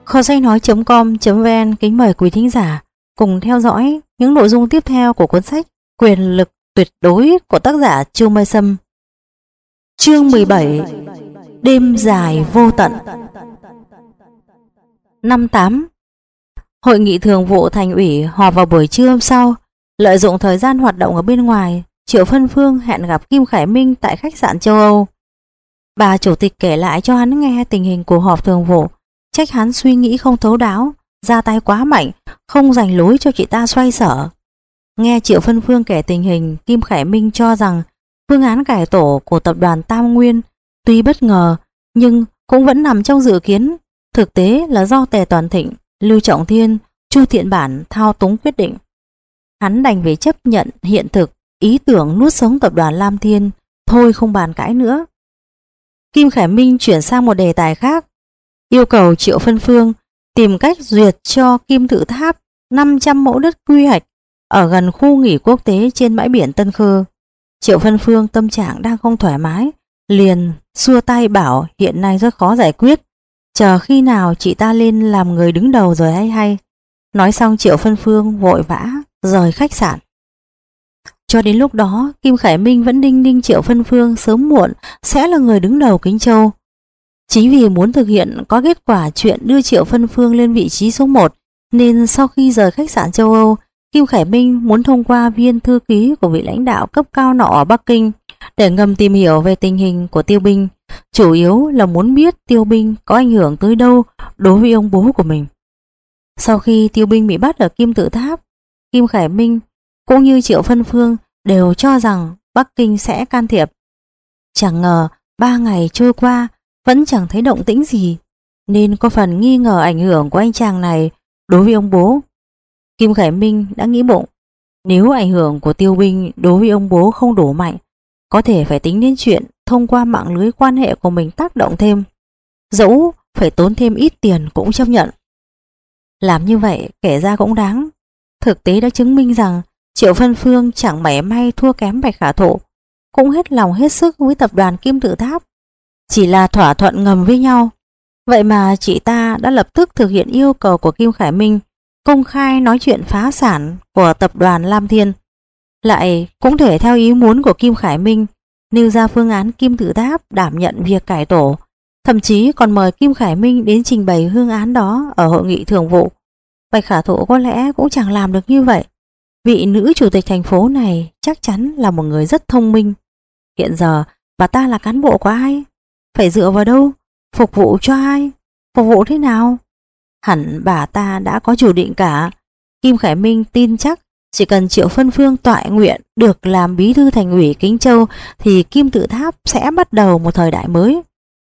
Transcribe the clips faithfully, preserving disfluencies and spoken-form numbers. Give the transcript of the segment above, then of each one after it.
Kho sách nói.com.vn kính mời quý thính giả cùng theo dõi những nội dung tiếp theo của cuốn sách Quyền lực tuyệt đối của tác giả Chu Mây Sâm. Chương mười bảy. Đêm dài vô tận. Năm tám. Hội nghị thường vụ thành ủy họp vào buổi trưa hôm sau. Lợi dụng thời gian hoạt động ở bên ngoài, Triệu Phân Phương hẹn gặp Kim Khải Minh tại khách sạn châu Âu. Bà chủ tịch kể lại cho hắn nghe tình hình cuộc họp thường vụ, trách hắn suy nghĩ không thấu đáo, ra tay quá mạnh, không dành lối cho chị ta xoay sở. Nghe Triệu Phân Phương kể tình hình, Kim Khải Minh cho rằng phương án cải tổ của tập đoàn Tam Nguyên tuy bất ngờ nhưng cũng vẫn nằm trong dự kiến, thực tế là do Tề Toàn Thịnh, Lưu Trọng Thiên, Chu Thiện Bản thao túng quyết định. Hắn đành phải chấp nhận hiện thực, ý tưởng nuốt sống tập đoàn Lam Thiên, thôi không bàn cãi nữa. Kim Khải Minh chuyển sang một đề tài khác, yêu cầu Triệu Phân Phương tìm cách duyệt cho Kim Tự Tháp năm trăm mẫu đất quy hoạch ở gần khu nghỉ quốc tế trên bãi biển Tân Khơ. Triệu Phân Phương tâm trạng đang không thoải mái, liền xua tay bảo hiện nay rất khó giải quyết, chờ khi nào chị ta lên làm người đứng đầu rồi hay hay. Nói xong Triệu Phân Phương vội vã rời khách sạn. Cho đến lúc đó, Kim Khải Minh vẫn đinh ninh Triệu Phân Phương sớm muộn sẽ là người đứng đầu Kính Châu. Chính vì muốn thực hiện có kết quả chuyện đưa Triệu Phân Phương lên vị trí số một, nên sau khi rời khách sạn châu Âu, Kim Khải Minh muốn thông qua viên thư ký của vị lãnh đạo cấp cao nọ ở Bắc Kinh để ngầm tìm hiểu về tình hình của Tiêu Binh, chủ yếu là muốn biết Tiêu Binh có ảnh hưởng tới đâu đối với ông bố của mình. Sau khi Tiêu Binh bị bắt ở Kim Tự Tháp, Kim Khải Minh cũng như Triệu Phân Phương đều cho rằng Bắc Kinh sẽ can thiệp. Chẳng ngờ ba ngày trôi qua vẫn chẳng thấy động tĩnh gì, nên có phần nghi ngờ ảnh hưởng của anh chàng này đối với ông bố. Kim Khải Minh đã nghĩ bụng, nếu ảnh hưởng của Tiêu Binh đối với ông bố không đủ mạnh, có thể phải tính đến chuyện thông qua mạng lưới quan hệ của mình tác động thêm, dẫu phải tốn thêm ít tiền cũng chấp nhận. Làm như vậy kể ra cũng đáng. Thực tế đã chứng minh rằng Triệu Phân Phương chẳng mảy may thua kém Bạch Khả Thụ, cũng hết lòng hết sức với tập đoàn Kim Tự Tháp, chỉ là thỏa thuận ngầm với nhau. Vậy mà chị ta đã lập tức thực hiện yêu cầu của Kim Khải Minh, công khai nói chuyện phá sản của tập đoàn Lam Thiên, lại cũng thể theo ý muốn của Kim Khải Minh nêu ra phương án Kim Tự Tháp đảm nhận việc cải tổ, thậm chí còn mời Kim Khải Minh đến trình bày phương án đó ở hội nghị thường vụ. Bạch Khả Thụ có lẽ cũng chẳng làm được như vậy. Vị nữ chủ tịch thành phố này chắc chắn là một người rất thông minh. Hiện giờ bà ta là cán bộ của ai? Phải dựa vào đâu? Phục vụ cho ai? Phục vụ thế nào? Hẳn bà ta đã có chủ định cả. Kim Khải Minh tin chắc chỉ cần Triệu Phân Phương toại nguyện được làm bí thư thành ủy Kính Châu thì Kim Tự Tháp sẽ bắt đầu một thời đại mới.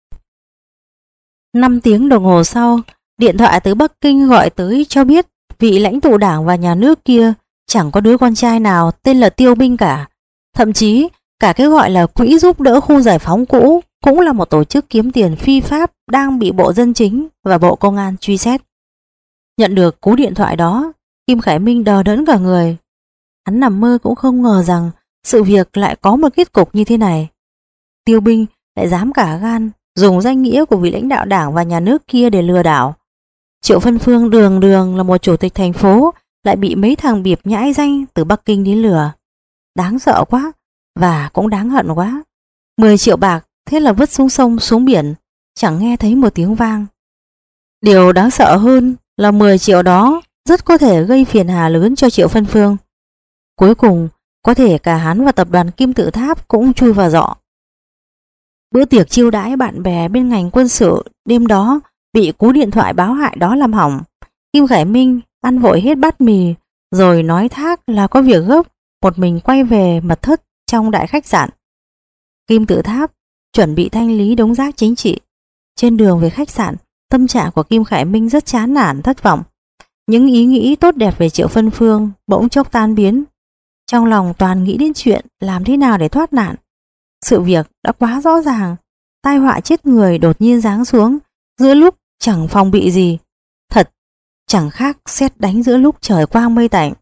Năm tiếng đồng hồ sau, điện thoại từ Bắc Kinh gọi tới cho biết vị lãnh tụ đảng và nhà nước kia chẳng có đứa con trai nào tên là Tiêu Binh cả. Thậm chí cả cái gọi là quỹ giúp đỡ khu giải phóng cũ cũng là một tổ chức kiếm tiền phi pháp đang bị Bộ Dân Chính và Bộ Công an truy xét. Nhận được cú điện thoại đó, Kim Khải Minh đờ đẫn cả người. Hắn nằm mơ cũng không ngờ rằng sự việc lại có một kết cục như thế này. Tiêu Binh lại dám cả gan dùng danh nghĩa của vị lãnh đạo đảng và nhà nước kia để lừa đảo. Triệu Phân Phương đường đường là một chủ tịch thành phố, lại bị mấy thằng bịp nhãi danh từ Bắc Kinh đến lừa. Đáng sợ quá, và cũng đáng hận quá. Mười triệu bạc thế là vứt xuống sông xuống biển, chẳng nghe thấy một tiếng vang. Điều đáng sợ hơn là mười triệu đó rất có thể gây phiền hà lớn cho Triệu Phân Phương. Cuối cùng có thể cả hắn và tập đoàn Kim Tự Tháp cũng chui vào giọ. Bữa tiệc chiêu đãi bạn bè bên ngành quân sự đêm đó bị cú điện thoại báo hại đó làm hỏng. Kim Khải Minh ăn vội hết bát mì rồi nói thác là có việc gấp, một mình quay về mật thất trong đại khách sạn. Kim Tự Tháp chuẩn bị thanh lý đống rác chính trị. Trên đường về khách sạn, tâm trạng của Kim Khải Minh rất chán nản thất vọng. Những ý nghĩ tốt đẹp về Triệu Phân Phương bỗng chốc tan biến. Trong lòng toàn nghĩ đến chuyện làm thế nào để thoát nạn. Sự việc đã quá rõ ràng, tai họa chết người đột nhiên giáng xuống giữa lúc chẳng phòng bị gì. Thật chẳng khác sét đánh giữa lúc trời quang mây tạnh.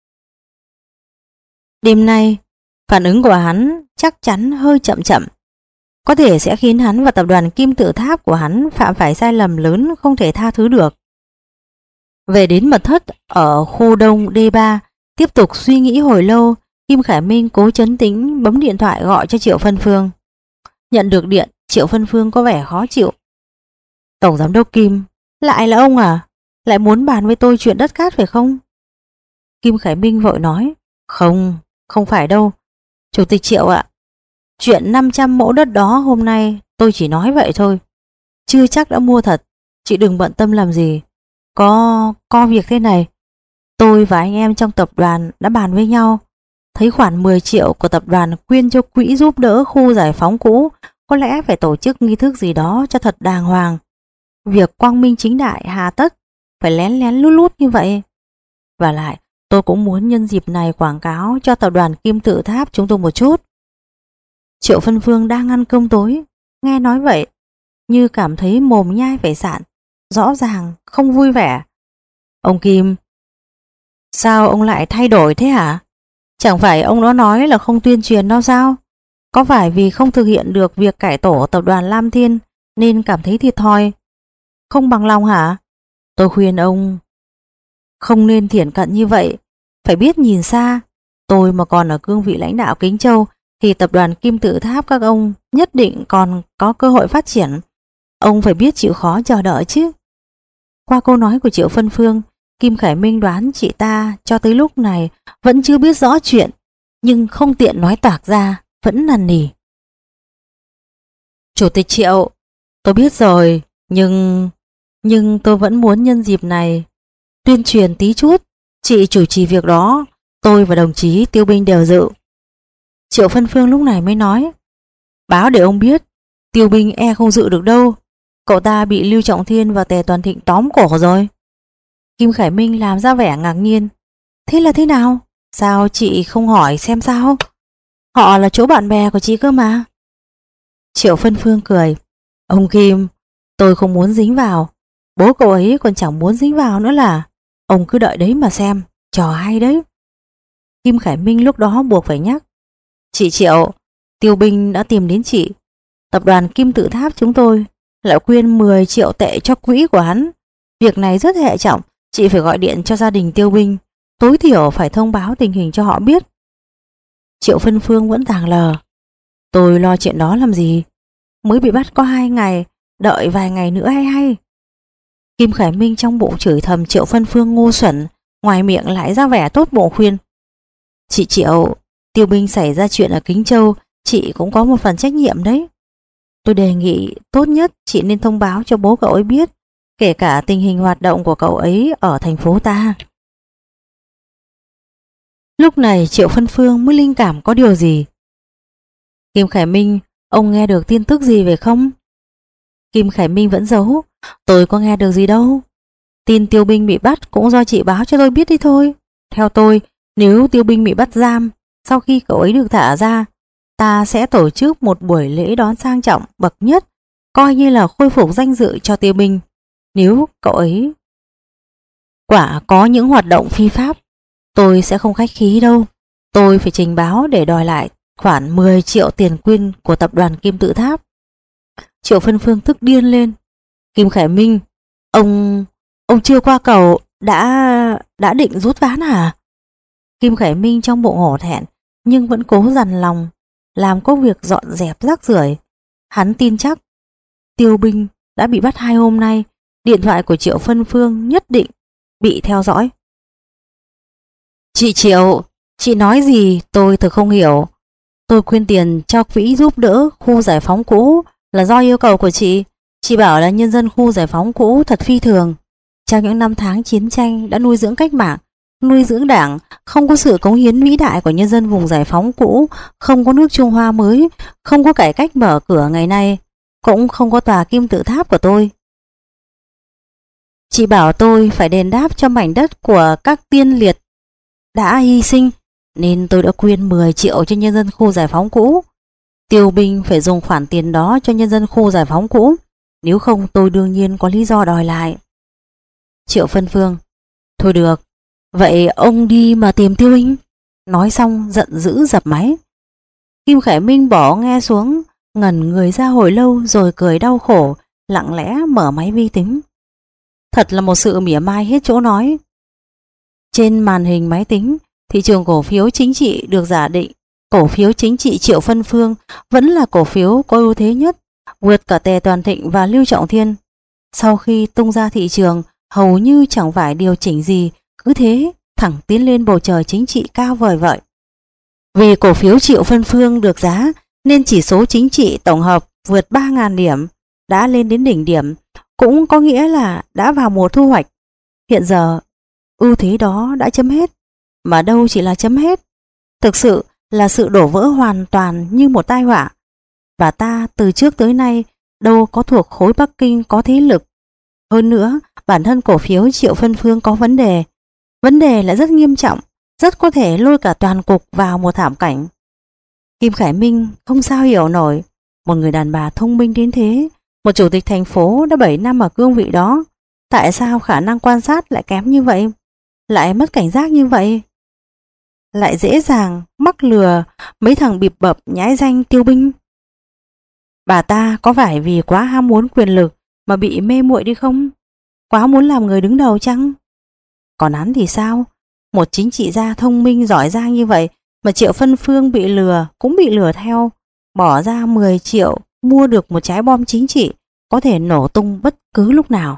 Đêm nay phản ứng của hắn chắc chắn hơi chậm chậm, có thể sẽ khiến hắn và tập đoàn Kim Tự Tháp của hắn phạm phải sai lầm lớn không thể tha thứ được. Về đến mật thất ở khu đông D ba, tiếp tục suy nghĩ hồi lâu, Kim Khải Minh cố trấn tĩnh bấm điện thoại gọi cho Triệu Phân Phương. Nhận được điện, Triệu Phân Phương có vẻ khó chịu. Tổng giám đốc Kim, lại là ông à? Lại muốn bàn với tôi chuyện đất cát phải không? Kim Khải Minh vội nói, không, không phải đâu. Chủ tịch Triệu ạ, chuyện năm trăm mẫu đất đó hôm nay tôi chỉ nói vậy thôi. Chưa chắc đã mua thật, chị đừng bận tâm làm gì. Có, có việc thế này. Tôi và anh em trong tập đoàn đã bàn với nhau. Thấy khoản mười triệu của tập đoàn quyên cho quỹ giúp đỡ khu giải phóng cũ, có lẽ phải tổ chức nghi thức gì đó cho thật đàng hoàng. Việc quang minh chính đại hà tất phải lén lén lút lút như vậy. Và lại, tôi cũng muốn nhân dịp này quảng cáo cho tập đoàn Kim Tự Tháp chúng tôi một chút. Triệu Phân Phương đang ăn cơm tối, nghe nói vậy, như cảm thấy mồm nhai phải sạn, rõ ràng không vui vẻ. Ông Kim, sao ông lại thay đổi thế hả? Chẳng phải ông đó nói là không tuyên truyền đâu sao? Có phải vì không thực hiện được việc cải tổ tập đoàn Lam Thiên nên cảm thấy thiệt thòi, không bằng lòng hả? Tôi khuyên ông không nên thiển cận như vậy, phải biết nhìn xa. Tôi mà còn ở cương vị lãnh đạo Kính Châu thì tập đoàn Kim Tự Tháp các ông nhất định còn có cơ hội phát triển. Ông phải biết chịu khó chờ đợi chứ. Qua câu nói của Triệu Phân Phương, Kim Khải Minh đoán chị ta cho tới lúc này vẫn chưa biết rõ chuyện, nhưng không tiện nói toạc ra, vẫn năn nỉ. Chủ tịch Triệu, tôi biết rồi, nhưng... nhưng tôi vẫn muốn nhân dịp này tuyên truyền tí chút. Chị chủ trì việc đó, tôi và đồng chí Tiêu Binh đều dự. Triệu Phân Phương lúc này mới nói, báo để ông biết, Tiêu Binh e không dự được đâu. Cậu ta bị Lưu Trọng Thiên và Tề Toàn Thịnh tóm cổ rồi. Kim Khải Minh làm ra vẻ ngạc nhiên. Thế là thế nào? Sao chị không hỏi xem sao? Họ là chỗ bạn bè của chị cơ mà. Triệu Phân Phương cười. Ông Kim, tôi không muốn dính vào. Bố cậu ấy còn chẳng muốn dính vào nữa là. Ông cứ đợi đấy mà xem, trò hay đấy. Kim Khải Minh lúc đó buộc phải nhắc. Chị Triệu, Tiêu Binh đã tìm đến chị. Tập đoàn Kim Tự Tháp chúng tôi lại quyên mười triệu tệ cho quỹ của hắn. Việc này rất hệ trọng, chị phải gọi điện cho gia đình Tiêu Binh, tối thiểu phải thông báo tình hình cho họ biết. Triệu Phân Phương vẫn tàng lờ. Tôi lo chuyện đó làm gì? Mới bị bắt có hai ngày, đợi vài ngày nữa hay hay. Kim Khải Minh trong bụng chửi thầm Triệu Phân Phương ngu xuẩn, ngoài miệng lại ra vẻ tốt bụng khuyên. Chị Triệu, Tiêu Binh xảy ra chuyện ở Kính Châu, chị cũng có một phần trách nhiệm đấy. Tôi đề nghị tốt nhất chị nên thông báo cho bố cậu ấy biết, kể cả tình hình hoạt động của cậu ấy ở thành phố ta. Lúc này Triệu Phân Phương mới linh cảm có điều gì. Kim Khải Minh, ông nghe được tin tức gì về không? Kim Khải Minh vẫn giấu. Tôi có nghe được gì đâu. Tin Tiêu Binh bị bắt cũng do chị báo cho tôi biết đi thôi. Theo tôi, nếu Tiêu Binh bị bắt giam, sau khi cậu ấy được thả ra, ta sẽ tổ chức một buổi lễ đón sang trọng bậc nhất, coi như là khôi phục danh dự cho Tiêu Binh. Nếu cậu ấy quả có những hoạt động phi pháp, tôi sẽ không khách khí đâu. Tôi phải trình báo để đòi lại khoản mười triệu tiền quyên của tập đoàn Kim Tự Tháp. Triệu Phân Phương tức điên lên. Kim Khải Minh, ông ông chưa qua cầu đã đã định rút ván hả? Kim Khải Minh trong bụng hổ thẹn nhưng vẫn cố dằn lòng làm công việc dọn dẹp rác rưởi. Hắn tin chắc Tiêu Binh đã bị bắt hai hôm nay, điện thoại của Triệu Phân Phương nhất định bị theo dõi. Chị Triệu, chị nói gì tôi thực không hiểu. Tôi quyên tiền cho quỹ giúp đỡ khu giải phóng cũ là do yêu cầu của chị. Chị bảo là nhân dân khu giải phóng cũ thật phi thường. Trong những năm tháng chiến tranh đã nuôi dưỡng cách mạng, nuôi dưỡng đảng, không có sự cống hiến vĩ đại của nhân dân vùng giải phóng cũ, không có nước Trung Hoa mới, không có cải cách mở cửa ngày nay, cũng không có tòa Kim Tự Tháp của tôi. Chị bảo tôi phải đền đáp cho mảnh đất của các tiên liệt đã hy sinh, nên tôi đã quyên mười triệu cho nhân dân khu giải phóng cũ. Tiêu Binh phải dùng khoản tiền đó cho nhân dân khu giải phóng cũ, nếu không tôi đương nhiên có lý do đòi lại. Triệu Phân Phương, thôi được, vậy ông đi mà tìm Tiêu Binh. Nói xong giận dữ dập máy. Kim Khải Minh bỏ nghe xuống, ngẩn người ra hồi lâu rồi cười đau khổ, lặng lẽ mở máy vi tính. Thật là một sự mỉa mai hết chỗ nói. Trên màn hình máy tính, thị trường cổ phiếu chính trị được giả định cổ phiếu chính trị Triệu Phân Phương vẫn là cổ phiếu có ưu thế nhất, vượt cả Tề Toàn Thịnh và Lưu Trọng Thiên. Sau khi tung ra thị trường, hầu như chẳng phải điều chỉnh gì, cứ thế thẳng tiến lên bầu trời chính trị cao vời vợi. Vì cổ phiếu Triệu Phân Phương được giá nên chỉ số chính trị tổng hợp vượt ba nghìn điểm, đã lên đến đỉnh điểm, cũng có nghĩa là đã vào mùa thu hoạch. Hiện giờ ưu thế đó đã chấm hết, mà đâu chỉ là chấm hết, thực sự là sự đổ vỡ hoàn toàn như một tai họa. Và ta từ trước tới nay đâu có thuộc khối Bắc Kinh có thế lực. Hơn nữa, bản thân cổ phiếu Triệu Phân Phương có vấn đề. Vấn đề là rất nghiêm trọng, rất có thể lôi cả toàn cục vào một thảm cảnh. Kim Khải Minh không sao hiểu nổi, một người đàn bà thông minh đến thế, một chủ tịch thành phố đã bảy năm ở cương vị đó, tại sao khả năng quan sát lại kém như vậy, lại mất cảnh giác như vậy, lại dễ dàng mắc lừa mấy thằng bịp bập nhái danh Tiêu Binh. Bà ta có phải vì quá ham muốn quyền lực mà bị mê muội đi không? Quá muốn làm người đứng đầu chăng? Còn hắn thì sao? Một chính trị gia thông minh giỏi giang như vậy mà Triệu Phân Phương bị lừa cũng bị lừa theo, bỏ ra mười triệu mua được một trái bom chính trị có thể nổ tung bất cứ lúc nào.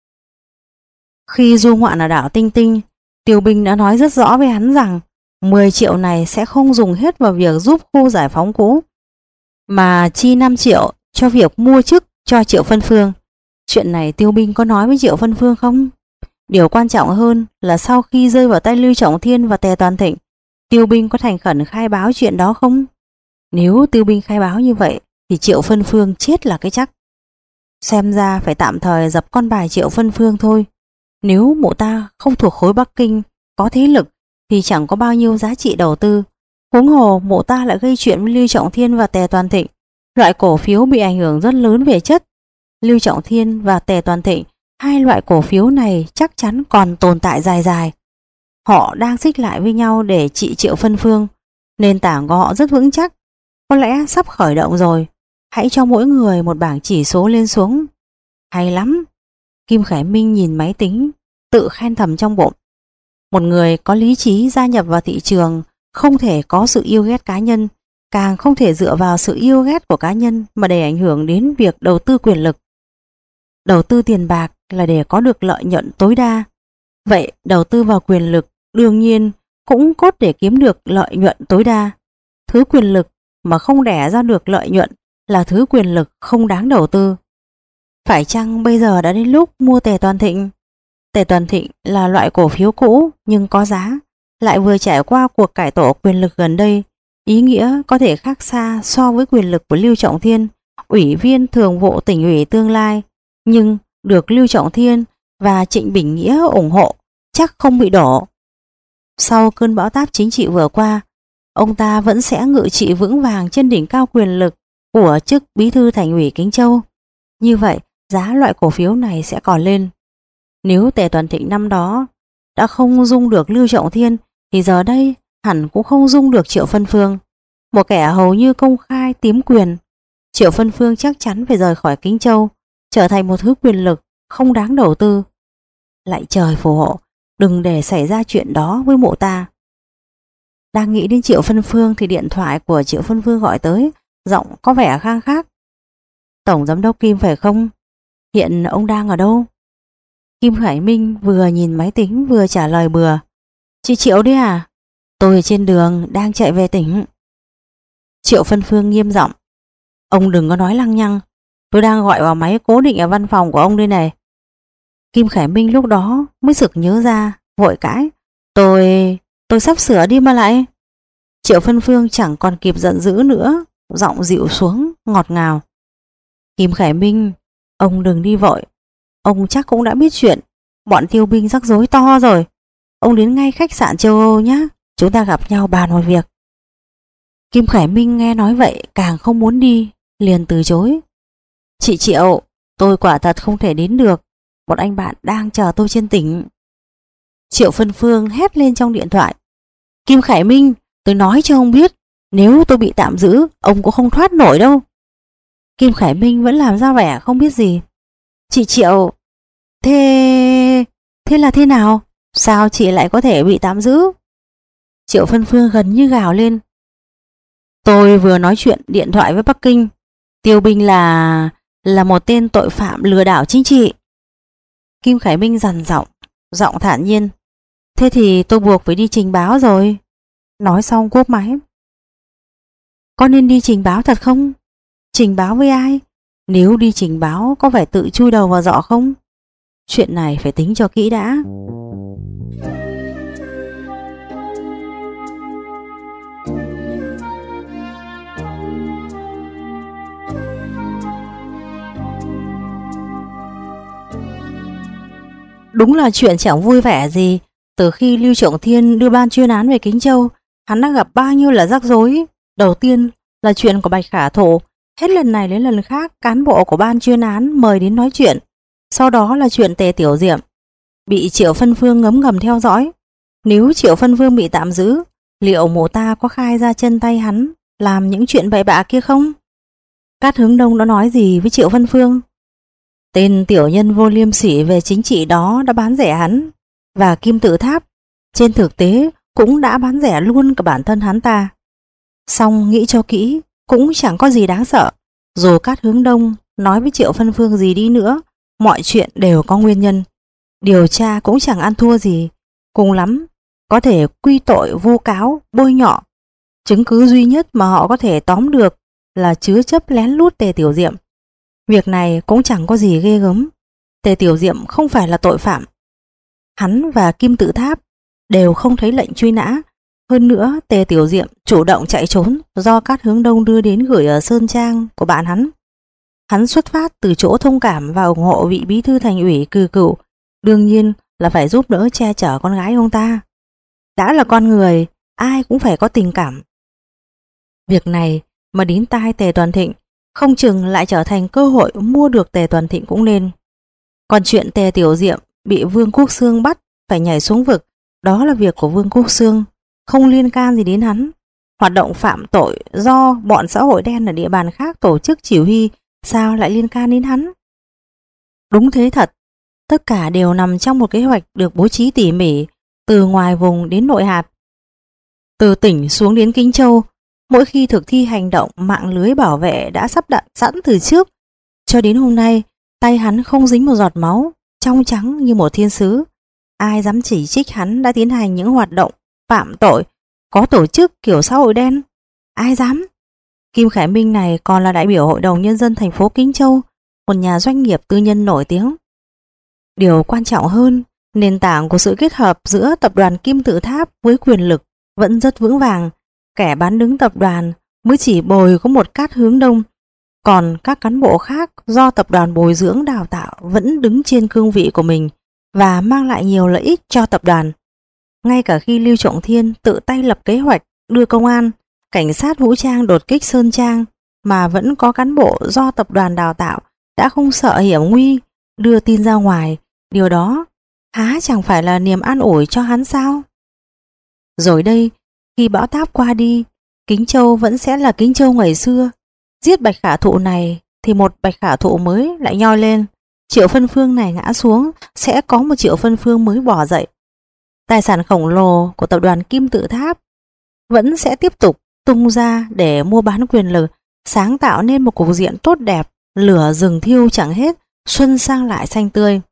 Khi du ngoạn ở đảo Tinh Tinh, Tiêu Binh đã nói rất rõ với hắn rằng mười triệu này sẽ không dùng hết vào việc giúp khu giải phóng cũ, mà chi năm triệu cho việc mua chức cho Triệu Phân Phương. Chuyện này Tiêu Binh có nói với Triệu Phân Phương không? Điều quan trọng hơn là sau khi rơi vào tay Lưu Trọng Thiên và Tề Toàn Thịnh, Tiêu Binh có thành khẩn khai báo chuyện đó không? Nếu Tiêu Binh khai báo như vậy thì Triệu Phân Phương chết là cái chắc. Xem ra phải tạm thời dập con bài Triệu Phân Phương thôi. Nếu mụ ta không thuộc khối Bắc Kinh có thế lực thì chẳng có bao nhiêu giá trị đầu tư. Huống hồ mụ ta lại gây chuyện với Lưu Trọng Thiên và Tề Toàn Thịnh, loại cổ phiếu bị ảnh hưởng rất lớn về chất. Lưu Trọng Thiên và Tề Toàn Thịnh, hai loại cổ phiếu này chắc chắn còn tồn tại dài dài. Họ đang xích lại với nhau để trị Triệu Phân Phương. Nền tảng của họ rất vững chắc, có lẽ sắp khởi động rồi. Hãy cho mỗi người một bảng chỉ số lên xuống. Hay lắm. Kim Khải Minh nhìn máy tính, tự khen thầm trong bụng. Một người có lý trí gia nhập vào thị trường không thể có sự yêu ghét cá nhân, càng không thể dựa vào sự yêu ghét của cá nhân mà để ảnh hưởng đến việc đầu tư quyền lực. Đầu tư tiền bạc là để có được lợi nhuận tối đa. Vậy đầu tư vào quyền lực đương nhiên cũng cốt để kiếm được lợi nhuận tối đa. Thứ quyền lực mà không đẻ ra được lợi nhuận là thứ quyền lực không đáng đầu tư. Phải chăng bây giờ đã đến lúc mua Tề Toàn Thịnh? Tề Toàn Thịnh là loại cổ phiếu cũ nhưng có giá, lại vừa trải qua cuộc cải tổ quyền lực gần đây, ý nghĩa có thể khác xa so với quyền lực của Lưu Trọng Thiên, ủy viên thường vụ tỉnh ủy tương lai, nhưng được Lưu Trọng Thiên và Trịnh Bình Nghĩa ủng hộ, chắc không bị đổ. Sau cơn bão táp chính trị vừa qua, ông ta vẫn sẽ ngự trị vững vàng trên đỉnh cao quyền lực của chức bí thư thành ủy Kính Châu. Như vậy, giá loại cổ phiếu này sẽ còn lên. Nếu Tề Toàn Thịnh năm đó đã không dung được Lưu Trọng Thiên thì giờ đây hẳn cũng không dung được Triệu Phân Phương. Một kẻ hầu như công khai tiếm quyền, Triệu Phân Phương chắc chắn phải rời khỏi Kính Châu, trở thành một thứ quyền lực không đáng đầu tư. Lại trời phù hộ, đừng để xảy ra chuyện đó với mụ ta. Đang nghĩ đến Triệu Phân Phương thì điện thoại của Triệu Phân Phương gọi tới, giọng có vẻ khang khác. Tổng giám đốc Kim phải không? Hiện ông đang ở đâu? Kim Khải Minh vừa nhìn máy tính vừa trả lời bừa. Chị Triệu đấy à? Tôi trên đường đang chạy về tỉnh. Triệu Phân Phương nghiêm giọng. Ông đừng có nói lăng nhăng, tôi đang gọi vào máy cố định ở văn phòng của ông đây này. Kim Khải Minh lúc đó mới sực nhớ ra, vội cãi. Tôi... tôi sắp sửa đi mà lại. Triệu Phân Phương chẳng còn kịp giận dữ nữa, giọng dịu xuống, ngọt ngào. Kim Khải Minh, ông đừng đi vội. Ông chắc cũng đã biết chuyện bọn Tiêu Binh rắc rối to rồi. Ông đến ngay khách sạn châu Âu nhé, chúng ta gặp nhau bàn một việc. Kim Khải Minh nghe nói vậy càng không muốn đi, liền từ chối. Chị Triệu, tôi quả thật không thể đến được, một anh bạn đang chờ tôi trên tỉnh. Triệu Phân Phương hét lên trong điện thoại. Kim Khải Minh, tôi nói cho ông biết, nếu tôi bị tạm giữ, ông cũng không thoát nổi đâu. Kim Khải Minh vẫn làm ra vẻ không biết gì. Chị Triệu, Thế... thế là thế nào? Sao chị lại có thể bị tạm giữ? Triệu Phân Phương gần như gào lên. Tôi vừa nói chuyện điện thoại với Bắc Kinh. Tiêu Binh là... là một tên tội phạm lừa đảo chính trị. Kim Khải Minh dằn giọng, giọng thản nhiên. Thế thì tôi buộc phải đi trình báo rồi. Nói xong cúp máy. Có nên đi trình báo thật không? Trình báo với ai? Nếu đi trình báo có phải tự chui đầu vào giỏ không? Chuyện này phải tính cho kỹ đã. Đúng là chuyện chẳng vui vẻ gì. Từ khi Lưu Trọng Thiên đưa ban chuyên án về Kính Châu, hắn đã gặp bao nhiêu là rắc rối. Đầu tiên là chuyện của Bạch Khả Thụ. Hết lần này đến lần khác cán bộ của ban chuyên án mời đến nói chuyện. Sau đó là chuyện Tề Tiểu Diệm bị Triệu Phân Phương ngấm ngầm theo dõi. Nếu Triệu Phân Phương bị tạm giữ, liệu mụ ta có khai ra chân tay hắn làm những chuyện bậy bạ kia không? Cát Hướng Đông đã nói gì với Triệu Phân Phương? Tên tiểu nhân vô liêm sỉ về chính trị đó đã bán rẻ hắn, và Kim Tự Tháp trên thực tế cũng đã bán rẻ luôn cả bản thân hắn ta. Song nghĩ cho kỹ cũng chẳng có gì đáng sợ. Dù Cát Hướng Đông nói với Triệu Phân Phương gì đi nữa, mọi chuyện đều có nguyên nhân. Điều tra cũng chẳng ăn thua gì. Cùng lắm có thể quy tội vu cáo, bôi nhọ. Chứng cứ duy nhất mà họ có thể tóm được là chứa chấp lén lút Tề Tiểu Diệm. Việc này cũng chẳng có gì ghê gớm. Tề Tiểu Diệm không phải là tội phạm. Hắn và Kim Tự Tháp đều không thấy lệnh truy nã. Hơn nữa Tề Tiểu Diệm chủ động chạy trốn do Cát Hướng Đông đưa đến gửi ở Sơn Trang của bạn hắn. Hắn xuất phát từ chỗ thông cảm và ủng hộ vị bí thư thành ủy Cừ Cựu, đương nhiên là phải giúp đỡ che chở con gái ông ta. Đã là con người, ai cũng phải có tình cảm. Việc này mà đến tai Tề Toàn Thịnh, không chừng lại trở thành cơ hội mua được Tề Toàn Thịnh cũng nên. Còn chuyện Tề Tiểu Diệm bị Vương Quốc Xương bắt phải nhảy xuống vực, đó là việc của Vương Quốc Xương, không liên can gì đến hắn. Hoạt động phạm tội do bọn xã hội đen ở địa bàn khác tổ chức chỉ huy, sao lại liên can đến hắn? Đúng thế thật, tất cả đều nằm trong một kế hoạch được bố trí tỉ mỉ, từ ngoài vùng đến nội hạt, từ tỉnh xuống đến Kính Châu. Mỗi khi thực thi hành động, mạng lưới bảo vệ đã sắp đặt sẵn từ trước. Cho đến hôm nay, tay hắn không dính một giọt máu, trong trắng như một thiên sứ. Ai dám chỉ trích hắn đã tiến hành những hoạt động phạm tội, có tổ chức kiểu xã hội đen? Ai dám? Kim Khải Minh này còn là đại biểu Hội đồng Nhân dân thành phố Kính Châu, một nhà doanh nghiệp tư nhân nổi tiếng. Điều quan trọng hơn, nền tảng của sự kết hợp giữa tập đoàn Kim Tự Tháp với quyền lực vẫn rất vững vàng. Kẻ bán đứng tập đoàn mới chỉ bồi có một Cát Hướng Đông, còn các cán bộ khác do tập đoàn bồi dưỡng đào tạo vẫn đứng trên cương vị của mình và mang lại nhiều lợi ích cho tập đoàn. Ngay cả khi Lưu Trọng Thiên tự tay lập kế hoạch đưa công an, cảnh sát vũ trang đột kích Sơn Trang, mà vẫn có cán bộ do tập đoàn đào tạo đã không sợ hiểm nguy đưa tin ra ngoài. Điều đó há chẳng phải là niềm an ủi cho hắn sao? Rồi đây, khi bão táp qua đi, Kính Châu vẫn sẽ là Kính Châu ngày xưa. Giết Bạch Khả Thụ này thì một Bạch Khả Thụ mới lại nhoi lên. Triệu Phân Phương này ngã xuống, sẽ có một Triệu Phân Phương mới bỏ dậy. Tài sản khổng lồ của tập đoàn Kim Tự Tháp vẫn sẽ tiếp tục tung ra để mua bán quyền lực, sáng tạo nên một cục diện tốt đẹp, lửa rừng thiêu chẳng hết, xuân sang lại xanh tươi.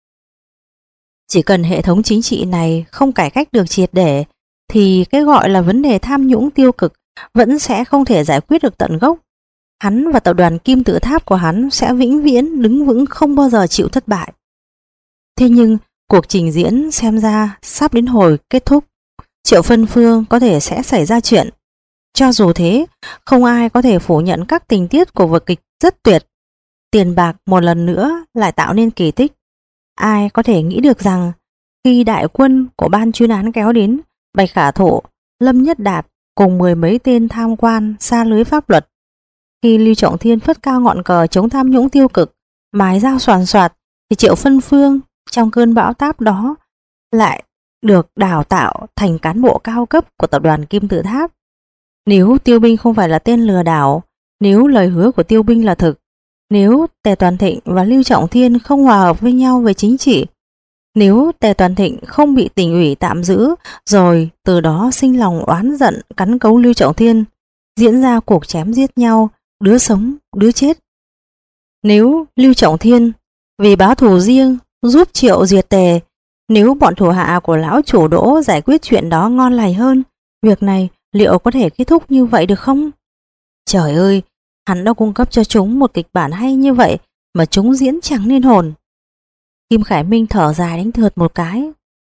Chỉ cần hệ thống chính trị này không cải cách được triệt để, thì cái gọi là vấn đề tham nhũng tiêu cực vẫn sẽ không thể giải quyết được tận gốc. Hắn và tập đoàn Kim Tự Tháp của hắn sẽ vĩnh viễn đứng vững, không bao giờ chịu thất bại. Thế nhưng cuộc trình diễn xem ra sắp đến hồi kết thúc. Triệu Phân Phương có thể sẽ xảy ra chuyện. Cho dù thế, không ai có thể phủ nhận các tình tiết của vở kịch rất tuyệt. Tiền bạc một lần nữa lại tạo nên kỳ tích. Ai có thể nghĩ được rằng khi đại quân của ban chuyên án kéo đến, Bạch Khả Thụ, Lâm Nhất Đạt cùng mười mấy tên tham quan xa lưới pháp luật. Khi Lưu Trọng Thiên phất cao ngọn cờ chống tham nhũng tiêu cực, mái dao xoàn xoạt, thì Triệu Phân Phương trong cơn bão táp đó lại được đào tạo thành cán bộ cao cấp của tập đoàn Kim Tự Tháp. Nếu Tiêu Binh không phải là tên lừa đảo, nếu lời hứa của Tiêu Binh là thực, Nếu Tề Toàn Thịnh và Lưu Trọng Thiên không hòa hợp với nhau về chính trị, nếu Tề Toàn Thịnh không bị tỉnh ủy tạm giữ rồi từ đó sinh lòng oán giận cắn cấu Lưu Trọng Thiên, diễn ra cuộc chém giết nhau, đứa sống đứa chết. Nếu Lưu Trọng Thiên vì báo thù riêng giúp Triệu diệt Tề, nếu bọn thủ hạ của lão chủ Đỗ giải quyết chuyện đó ngon lành hơn, việc này liệu có thể kết thúc như vậy được không? Trời ơi, hắn đã cung cấp cho chúng một kịch bản hay như vậy mà chúng diễn chẳng nên hồn. Kim Khải Minh thở dài đánh thượt một cái,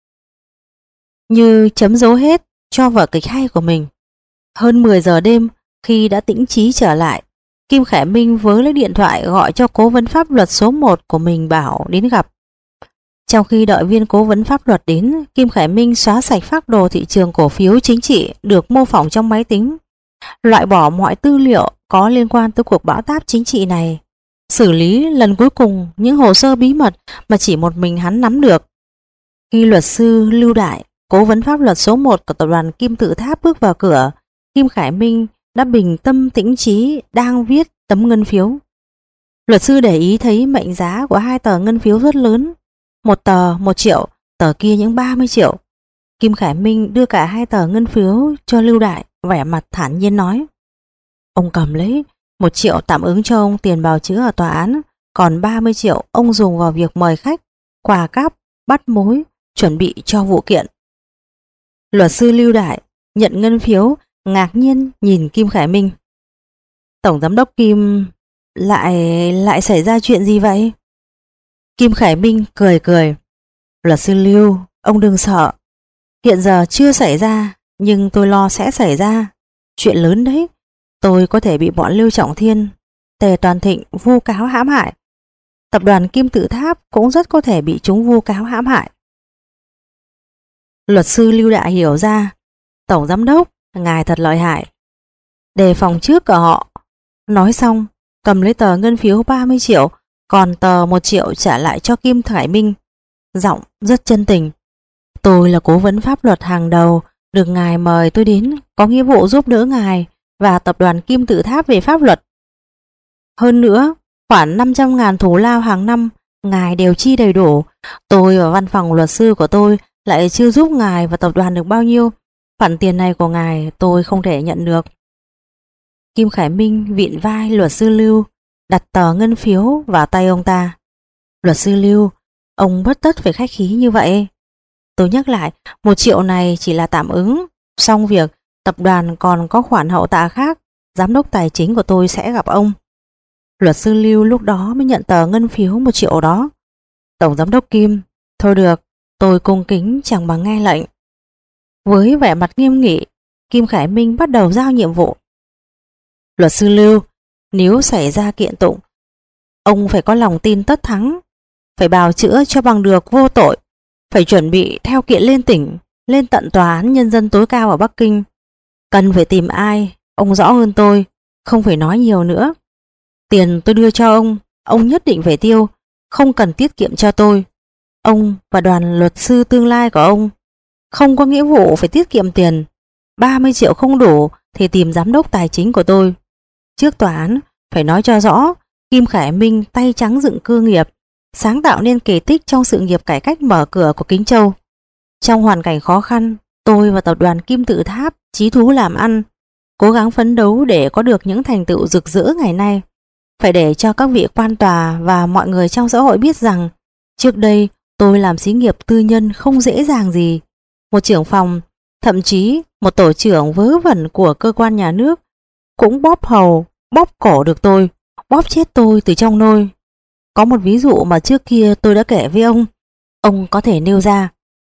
như chấm dấu hết cho vở kịch hay của mình. Hơn mười giờ đêm, khi đã tĩnh trí trở lại, Kim Khải Minh vớ lấy điện thoại gọi cho cố vấn pháp luật số một của mình bảo đến gặp. Trong khi đợi viên cố vấn pháp luật đến, Kim Khải Minh xóa sạch phác đồ thị trường cổ phiếu chính trị được mô phỏng trong máy tính, loại bỏ mọi tư liệu có liên quan tới cuộc bão táp chính trị này, xử lý lần cuối cùng những hồ sơ bí mật mà chỉ một mình hắn nắm được. Khi luật sư Lưu Đại, cố vấn pháp luật số một của tập đoàn Kim Tự Tháp bước vào cửa, Kim Khải Minh đã bình tâm tĩnh trí đang viết tấm ngân phiếu. Luật sư để ý thấy mệnh giá của hai tờ ngân phiếu rất lớn, một tờ một triệu, tờ kia những ba mươi triệu. Kim Khải Minh đưa cả hai tờ ngân phiếu cho Lưu Đại, vẻ mặt thản nhiên nói: ông cầm lấy, một triệu tạm ứng cho ông tiền bào chữa ở tòa án, còn ba mươi triệu ông dùng vào việc mời khách, quà cáp, bắt mối, chuẩn bị cho vụ kiện. Luật sư Lưu Đại nhận ngân phiếu, ngạc nhiên nhìn Kim Khải Minh. Tổng giám đốc Kim, lại lại xảy ra chuyện gì vậy? Kim Khải Minh cười cười. Luật sư Lưu, ông đừng sợ. Hiện giờ chưa xảy ra, nhưng tôi lo sẽ xảy ra. Chuyện lớn đấy. Tôi có thể bị bọn Lưu Trọng Thiên, Tề Toàn Thịnh vu cáo hãm hại. Tập đoàn Kim Tự Tháp cũng rất có thể bị chúng vu cáo hãm hại. Luật sư Lưu Đại hiểu ra. Tổng giám đốc, ngài thật lợi hại. Đề phòng trước cả họ. Nói xong, cầm lấy tờ ngân phiếu ba mươi triệu, còn tờ một triệu trả lại cho Kim Khải Minh. Giọng rất chân tình. Tôi là cố vấn pháp luật hàng đầu, được ngài mời tôi đến, có nghĩa vụ giúp đỡ ngài và tập đoàn Kim Tự Tháp về pháp luật. Hơn nữa, khoản năm trăm ngàn thù lao hàng năm ngài đều chi đầy đủ. Tôi và văn phòng luật sư của tôi lại chưa giúp ngài và tập đoàn được bao nhiêu. Khoản tiền này của ngài tôi không thể nhận được. Kim Khải Minh vịn vai luật sư Lưu, đặt tờ ngân phiếu vào tay ông ta. Luật sư Lưu, ông bất tất phải khách khí như vậy. Tôi nhắc lại, một triệu này chỉ là tạm ứng. Xong việc, tập đoàn còn có khoản hậu tạ khác, giám đốc tài chính của tôi sẽ gặp ông. Luật sư Lưu lúc đó mới nhận tờ ngân phiếu một triệu đó. Tổng giám đốc Kim, thôi được, tôi cung kính chẳng bằng nghe lệnh. Với vẻ mặt nghiêm nghị, Kim Khải Minh bắt đầu giao nhiệm vụ. Luật sư Lưu, nếu xảy ra kiện tụng, ông phải có lòng tin tất thắng, phải bào chữa cho bằng được vô tội, phải chuẩn bị theo kiện lên tỉnh, lên tận tòa án nhân dân tối cao ở Bắc Kinh. Cần phải tìm ai, ông rõ hơn tôi, không phải nói nhiều nữa. Tiền tôi đưa cho ông, ông nhất định phải tiêu, không cần tiết kiệm cho tôi. Ông và đoàn luật sư tương lai của ông không có nghĩa vụ phải tiết kiệm tiền. ba mươi triệu không đủ thì tìm giám đốc tài chính của tôi. Trước tòa án phải nói cho rõ, Kim Khải Minh tay trắng dựng cơ nghiệp, sáng tạo nên kỳ tích trong sự nghiệp cải cách mở cửa của Kính Châu. Trong hoàn cảnh khó khăn, tôi và tập đoàn Kim Tự Tháp chí thú làm ăn, cố gắng phấn đấu để có được những thành tựu rực rỡ ngày nay. Phải để cho các vị quan tòa và mọi người trong xã hội biết rằng trước đây tôi làm xí nghiệp tư nhân không dễ dàng gì. Một trưởng phòng, thậm chí một tổ trưởng vớ vẩn của cơ quan nhà nước cũng bóp hầu, bóp cổ được tôi, bóp chết tôi từ trong nôi. Có một ví dụ mà trước kia tôi đã kể với ông, ông có thể nêu ra.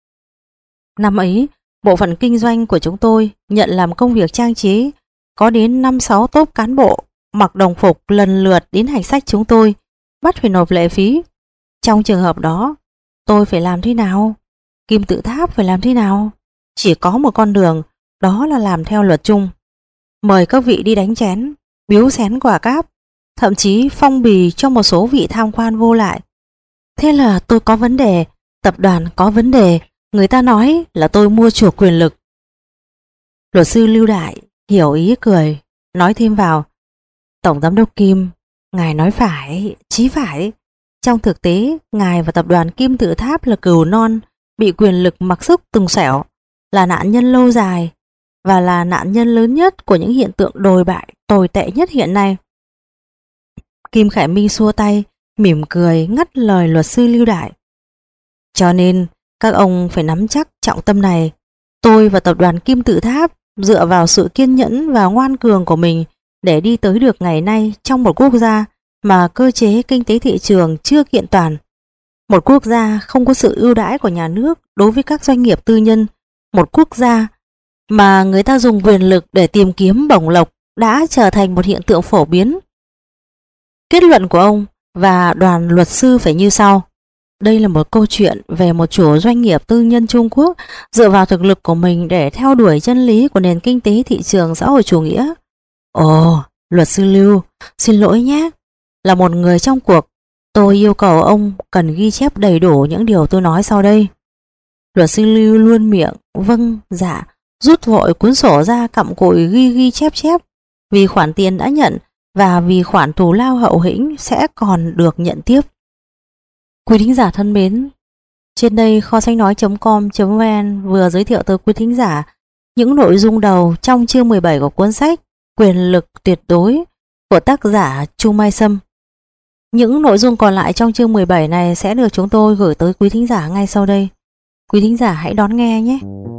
Năm ấy, bộ phận kinh doanh của chúng tôi nhận làm công việc trang trí, có đến năm sáu tốp cán bộ mặc đồng phục lần lượt đến hạch sách chúng tôi, bắt phải nộp lệ phí. Trong trường hợp đó, tôi phải làm thế nào? Kim Tự Tháp phải làm thế nào? Chỉ có một con đường, đó là làm theo luật chung. Mời các vị đi đánh chén, biếu xén quà cáp, thậm chí phong bì cho một số vị tham quan vô lại. Thế là tôi có vấn đề, tập đoàn có vấn đề, người ta nói là tôi mua chuộc quyền lực. Luật sư Lưu Đại hiểu ý cười, nói thêm vào. Tổng giám đốc Kim, Ngài nói phải, chí phải. Trong thực tế, ngài và tập đoàn Kim Tự Tháp là cừu non, bị quyền lực mặc sức từng xẻo, là nạn nhân lâu dài và là nạn nhân lớn nhất của những hiện tượng đồi bại tồi tệ nhất hiện nay. Kim Khải Minh xua tay, mỉm cười ngắt lời luật sư Lưu Đại. Cho nên, các ông phải nắm chắc trọng tâm này. Tôi và tập đoàn Kim Tự Tháp dựa vào sự kiên nhẫn và ngoan cường của mình để đi tới được ngày nay trong một quốc gia mà cơ chế kinh tế thị trường chưa kiện toàn. Một quốc gia không có sự ưu đãi của nhà nước đối với các doanh nghiệp tư nhân. Một quốc gia mà người ta dùng quyền lực để tìm kiếm bổng lộc đã trở thành một hiện tượng phổ biến. Kết luận của ông và đoàn luật sư phải như sau. Đây là một câu chuyện về một chủ doanh nghiệp tư nhân Trung Quốc dựa vào thực lực của mình để theo đuổi chân lý của nền kinh tế thị trường xã hội chủ nghĩa. Ồ, luật sư Lưu, xin lỗi nhé. Là một người trong cuộc, tôi yêu cầu ông cần ghi chép đầy đủ những điều tôi nói sau đây. Luật sư Lưu luôn miệng, vâng, dạ, rút vội cuốn sổ ra cặm cụi ghi ghi chép chép. Vì khoản tiền đã nhận và vì khoản thù lao hậu hĩnh sẽ còn được nhận tiếp. Quý thính giả thân mến, trên đây kho sách nói chấm com chấm vn vừa giới thiệu tới quý thính giả những nội dung đầu trong chương mười bảy của cuốn sách Quyền lực tuyệt đối của tác giả Chu Mai Sâm. Những nội dung còn lại trong chương mười bảy này sẽ được chúng tôi gửi tới quý thính giả ngay sau đây. Quý thính giả hãy đón nghe nhé.